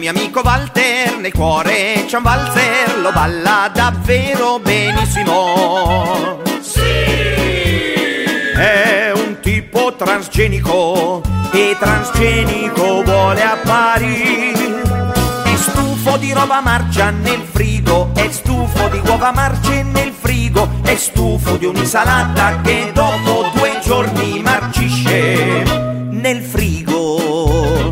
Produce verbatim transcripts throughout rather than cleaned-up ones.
mio amico Walter nel cuore c'è un valzer, lo balla davvero benissimo. Sì! È un tipo transgenico e transgenico vuole apparire. È stufo di roba marcia nel frigo, è stufo di uova marce nel frigo, è stufo di un'insalata che dopo due giorni marcisce nel frigo.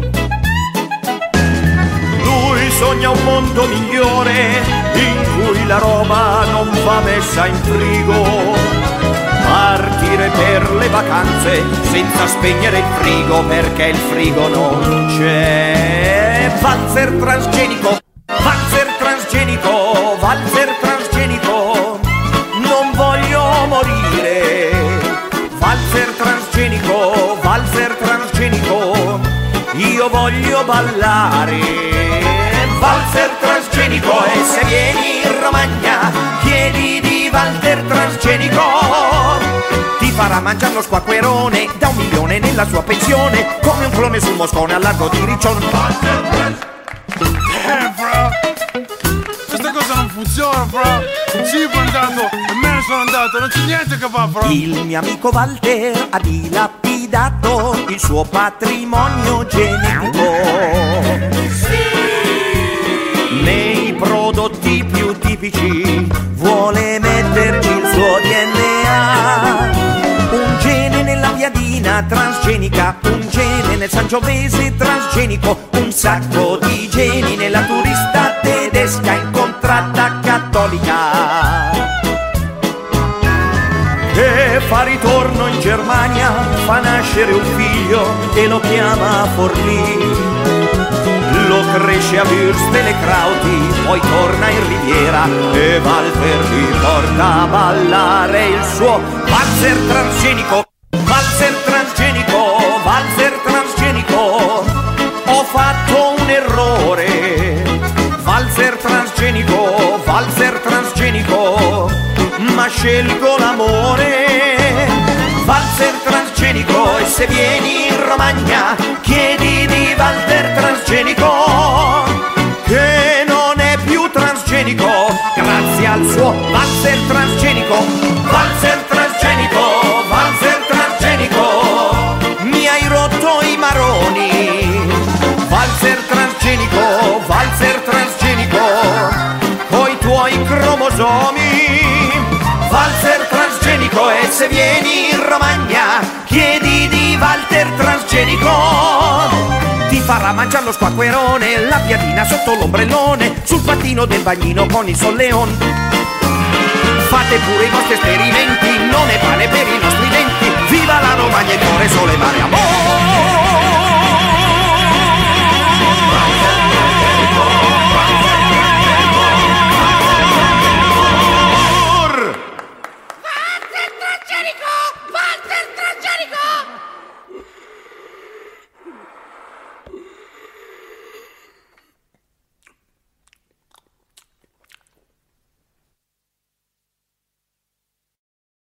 Lui sogna un mondo migliore in cui la roba non va messa in frigo. Partire per le vacanze senza spegnere il frigo perché il frigo non c'è. Valzer transgenico, valzer transgenico, valzer transgenico, non voglio morire. Valzer transgenico, valzer transgenico, io voglio ballare. Valzer transgenico, e se vieni in Romagna chiedi di Walter transgenico. Ti farà mangiare lo squacquerone da un milione nella sua pensione, come un clone sul moscone al largo di Riccione. Eh, bro, questa cosa non funziona, bro. Sì, è andato e me ne sono andato, non c'è niente che fa, bro. Il mio amico Walter ha dilapidato il suo patrimonio genetico. Sì. Nei prodotti più tipici vuole metterci il suo D N A. Un gene nella piadina transgenica, un gene nel sangiovese transgenico, un sacco di geni nella turista tedesca incontrata cattolica. E fa ritorno in Germania, fa nascere un figlio e lo chiama Forlì. Lo cresce a Würstel-Krauti, poi torna in Riviera e Walter gli porta a ballare il suo valzer transgenico. Valzer transgenico, valzer transgenico, ho fatto un errore. Valzer transgenico, valzer transgenico, ma scelgo l'amore. Valzer transgenico, e se vieni in Romagna chiedi di Walter transgenico, che non è più transgenico grazie al suo valzer transgenico. Valzer transgenico, valzer transgenico, mi hai rotto i maroni. Valzer transgenico, valzer transgenico, coi tuoi cromosomi. Valzer transgenico, e se vieni in Romagna chiedi di Walter transgenico. Ti farà mangiare lo squacquerone, la piadina sotto l'ombrellone, sul pattino del bagnino con il solleon. Fate pure i vostri esperimenti, non è pane per i nostri denti. Viva la Romagna e cuore, sole, mare, amore.